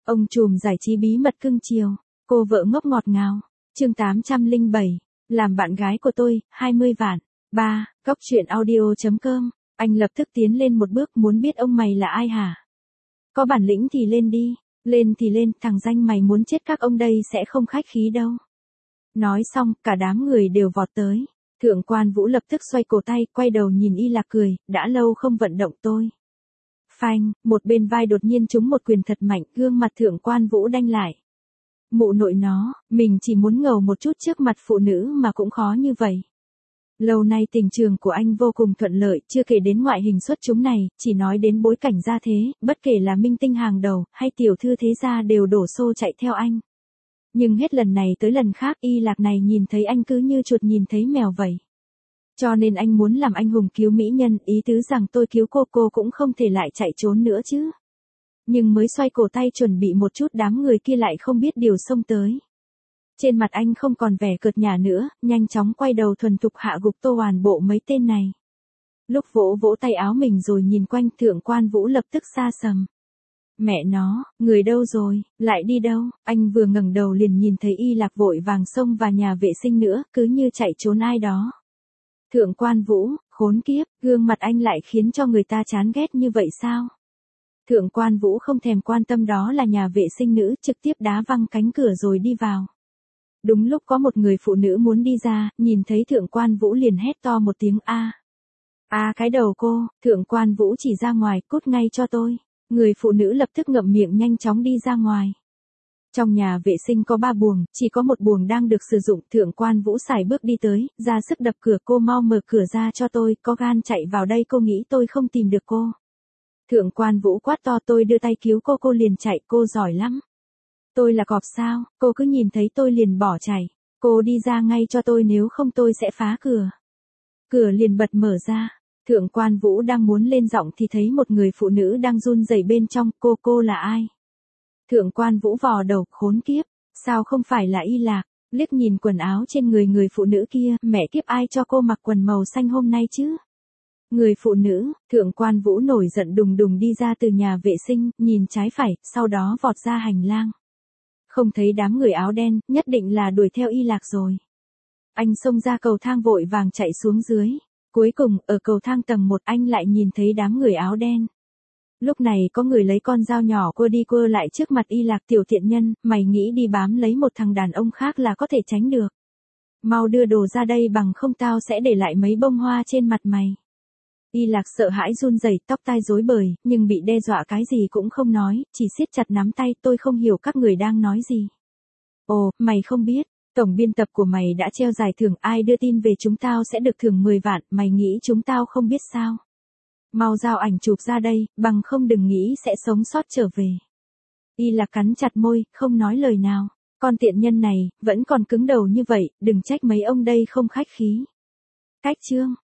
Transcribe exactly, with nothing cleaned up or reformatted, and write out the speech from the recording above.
Ông trùm giải trí bí mật cưng chiều, cô vợ ngốc ngọt ngào. Chương tám trăm lẻ bảy, làm bạn gái của tôi, hai mươi vạn. ba, Góc truyện audio chấm com. Anh lập tức tiến lên một bước, muốn biết ông mày là ai hả? Có bản lĩnh thì lên đi, lên thì lên, thằng danh mày muốn chết các ông đây sẽ không khách khí đâu. Nói xong, cả đám người đều vọt tới. Thượng quan Vũ lập tức xoay cổ tay, quay đầu nhìn Y Lạc cười, đã lâu không vận động tôi. Phanh, một bên vai đột nhiên trúng một quyền thật mạnh, gương mặt thượng quan Vũ đanh lại. Mụ nội nó, mình chỉ muốn ngầu một chút trước mặt phụ nữ mà cũng khó như vậy. Lâu nay tình trường của anh vô cùng thuận lợi, chưa kể đến ngoại hình xuất chúng này, chỉ nói đến bối cảnh gia thế, bất kể là minh tinh hàng đầu, hay tiểu thư thế gia đều đổ xô chạy theo anh. Nhưng hết lần này tới lần khác Y Lạc này nhìn thấy anh cứ như chuột nhìn thấy mèo vậy. Cho nên anh muốn làm anh hùng cứu mỹ nhân, ý tứ rằng tôi cứu cô cô cũng không thể lại chạy trốn nữa chứ. Nhưng mới xoay cổ tay chuẩn bị một chút đám người kia lại không biết điều xông tới. Trên mặt anh không còn vẻ cợt nhả nữa, nhanh chóng quay đầu thuần thục hạ gục tô hoàn bộ mấy tên này. Lúc vỗ vỗ tay áo mình rồi nhìn quanh, thượng quan Vũ lập tức xa sầm. Mẹ nó, người đâu rồi, lại đi đâu? Anh vừa ngẩng đầu liền nhìn thấy Y Lạc vội vàng xông vào nhà vệ sinh nữa, cứ như chạy trốn ai đó. Thượng quan Vũ, khốn kiếp, gương mặt anh lại khiến cho người ta chán ghét như vậy sao? Thượng quan Vũ không thèm quan tâm đó là nhà vệ sinh nữ, trực tiếp đá văng cánh cửa rồi đi vào. Đúng lúc có một người phụ nữ muốn đi ra, nhìn thấy thượng quan Vũ liền hét to một tiếng a. A cái đầu cô, thượng quan Vũ chỉ ra ngoài, cút ngay cho tôi. Người phụ nữ lập tức ngậm miệng nhanh chóng đi ra ngoài. Trong nhà vệ sinh có ba buồng, chỉ có một buồng đang được sử dụng, thượng quan Vũ sải bước đi tới, ra sức đập cửa, cô mau mở cửa ra cho tôi, có gan chạy vào đây, cô nghĩ tôi không tìm được cô. Thượng quan Vũ quát to, tôi đưa tay cứu cô, cô liền chạy, cô giỏi lắm. Tôi là cọp sao, cô cứ nhìn thấy tôi liền bỏ chạy, cô đi ra ngay cho tôi nếu không tôi sẽ phá cửa. Cửa liền bật mở ra, thượng quan Vũ đang muốn lên giọng thì thấy một người phụ nữ đang run rẩy bên trong, cô cô là ai? Thượng quan Vũ vò đầu, khốn kiếp, sao không phải là Y Lạc, liếc nhìn quần áo trên người người phụ nữ kia, mẹ kiếp ai cho cô mặc quần màu xanh hôm nay chứ? Người phụ nữ, thượng quan Vũ nổi giận đùng đùng đi ra từ nhà vệ sinh, nhìn trái phải, sau đó vọt ra hành lang. Không thấy đám người áo đen, nhất định là đuổi theo Y Lạc rồi. Anh xông ra cầu thang vội vàng chạy xuống dưới. Cuối cùng, ở cầu thang tầng một anh lại nhìn thấy đám người áo đen. Lúc này có người lấy con dao nhỏ quơ đi quơ lại trước mặt Y Lạc, tiểu thiện nhân, mày nghĩ đi bám lấy một thằng đàn ông khác là có thể tránh được. Mau đưa đồ ra đây bằng không tao sẽ để lại mấy bông hoa trên mặt mày. Y Lạc sợ hãi run rẩy, tóc tai rối bời, nhưng bị đe dọa cái gì cũng không nói, chỉ siết chặt nắm tay, tôi không hiểu các người đang nói gì. Ồ, mày không biết, tổng biên tập của mày đã treo giải thưởng, ai đưa tin về chúng tao sẽ được thưởng mười vạn, mày nghĩ chúng tao không biết sao? Mau giao ảnh chụp ra đây, bằng không đừng nghĩ sẽ sống sót trở về. Y Lạc cắn chặt môi, không nói lời nào, con tiện nhân này, vẫn còn cứng đầu như vậy, đừng trách mấy ông đây không khách khí. Cách chương.